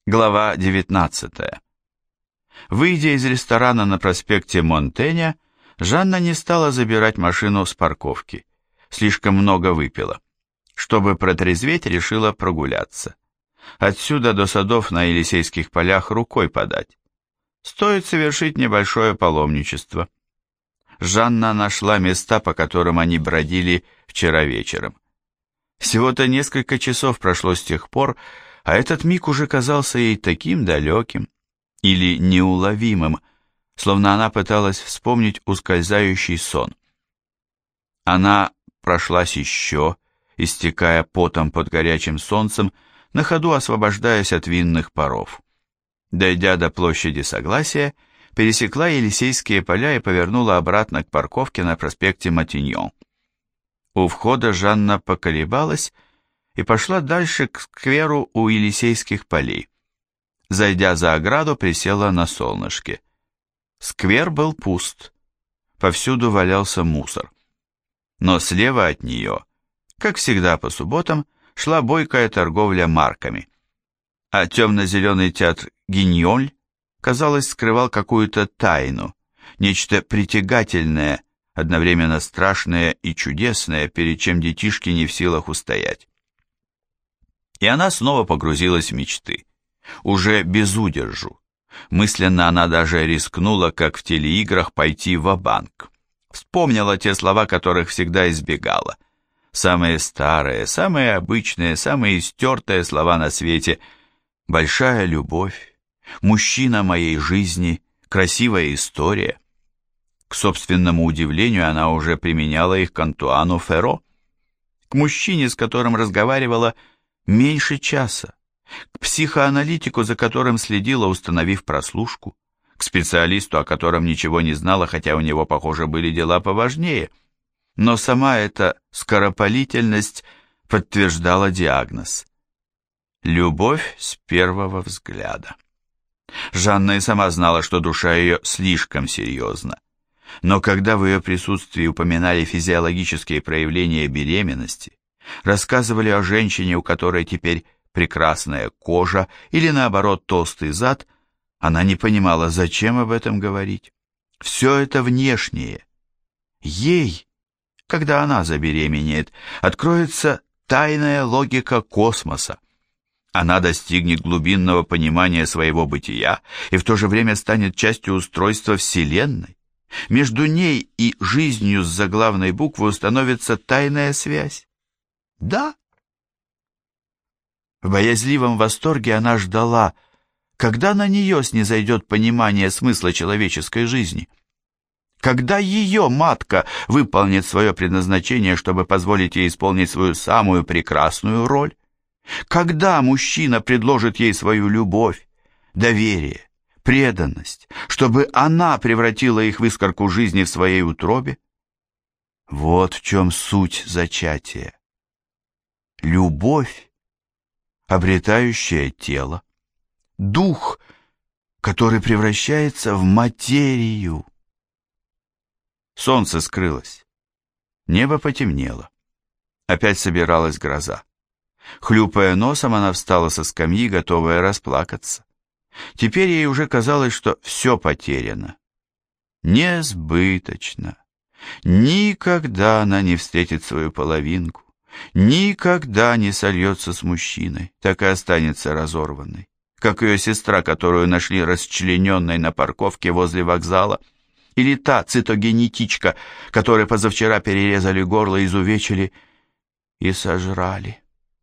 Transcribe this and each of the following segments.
Глава 19. Выйдя из ресторана на проспекте Монтэня, Жанна не стала забирать машину с парковки. Слишком много выпила. Чтобы протрезветь, решила прогуляться. Отсюда до садов на Елисейских полях рукой подать. Стоит совершить небольшое паломничество. Жанна нашла места, по которым они бродили вчера вечером. Всего-то несколько часов прошло с тех пор, а этот миг уже казался ей таким далеким или неуловимым, словно она пыталась вспомнить ускользающий сон. Она прошлась еще, истекая потом под горячим солнцем, на ходу освобождаясь от винных паров. Дойдя до площади Согласия, пересекла Елисейские поля и повернула обратно к парковке на проспекте Матиньон. У входа Жанна поколебалась и пошла дальше к скверу у Елисейских полей. Зайдя за ограду, присела на солнышке. Сквер был пуст. Повсюду валялся мусор. Но слева от нее, как всегда по субботам, шла бойкая торговля марками. А темно-зеленый театр «Гиньоль», казалось, скрывал какую-то тайну, нечто притягательное, одновременно страшное и чудесное, перед чем детишки не в силах устоять. И она снова погрузилась в мечты, уже без удержу. Мысленно она даже рискнула, как в телеиграх, пойти ва-банк. Вспомнила те слова, которых всегда избегала. Самые старые, самые обычные, самые истертые слова на свете. Большая любовь, мужчина моей жизни, красивая история. К собственному удивлению, она уже применяла их к Антуану Ферро, к мужчине, с которым разговаривала меньше часа, к психоаналитику, за которым следила, установив прослушку, к специалисту, о котором ничего не знала, хотя у него, похоже, были дела поважнее. Но сама эта скоропалительность подтверждала диагноз. Любовь с первого взгляда. Жанна и сама знала, что душа ее слишком серьезна. Но когда в ее присутствии упоминали физиологические проявления беременности, рассказывали о женщине, у которой теперь прекрасная кожа или, наоборот, толстый зад, она не понимала, зачем об этом говорить. Все это внешнее. Ей, когда она забеременеет, откроется тайная логика космоса. Она достигнет глубинного понимания своего бытия и в то же время станет частью устройства Вселенной. Между ней и жизнью с заглавной буквы установится тайная связь. Да. В боязливом восторге она ждала, когда на нее снизойдет понимание смысла человеческой жизни. Когда ее матка выполнит свое предназначение, чтобы позволить ей исполнить свою самую прекрасную роль. Когда мужчина предложит ей свою любовь, доверие, преданность, чтобы она превратила их в искорку жизни в своей утробе. Вот в чем суть зачатия. Любовь, обретающая тело, дух, который превращается в материю. Солнце скрылось, небо потемнело, опять собиралась гроза. Хлюпая носом, она встала со скамьи, готовая расплакаться. Теперь ей уже казалось, что все потеряно. Несбыточно. Никогда она не встретит свою половинку, никогда не сольется с мужчиной, так и останется разорванной, как ее сестра, которую нашли расчлененной на парковке возле вокзала, или та цитогенетичка, которой позавчера перерезали горло, изувечили и сожрали.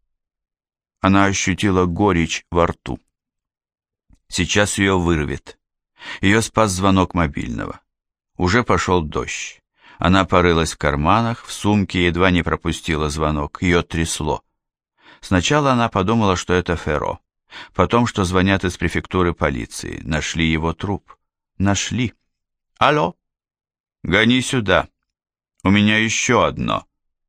Она ощутила горечь во рту. Сейчас ее вырвет. Ее спас звонок мобильного. Уже пошел дождь. Она порылась в карманах, в сумке, едва не пропустила звонок. Ее трясло. Сначала она подумала, что это Ферро. Потом, что звонят из префектуры полиции. Нашли его труп. Нашли. Алло? Гони сюда. У меня еще одно.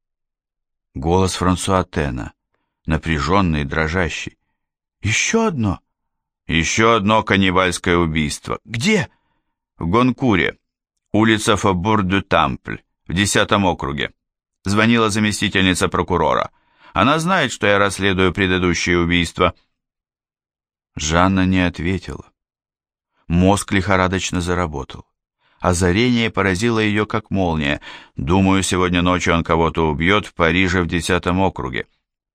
Голос Франсуа Тена. Напряженный, дрожащий. Еще одно? Еще одно каннибальское убийство. Где? В Гонкуре. Улица Фобур-дю-Тампль, в 10-м округе. Звонила заместительница прокурора. Она знает, что я расследую предыдущее убийство. Жанна не ответила. Мозг лихорадочно заработал. Озарение поразило ее, как молния. Думаю, сегодня ночью он кого-то убьет в Париже в 10-м округе.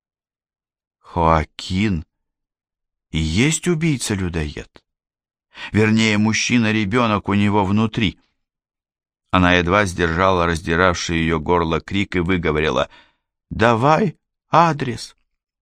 Хоакин и есть убийца-людоед. Вернее, мужчина-ребенок у него внутри. Она едва сдержала раздиравший ее горло крик и выговорила: «Давай адрес».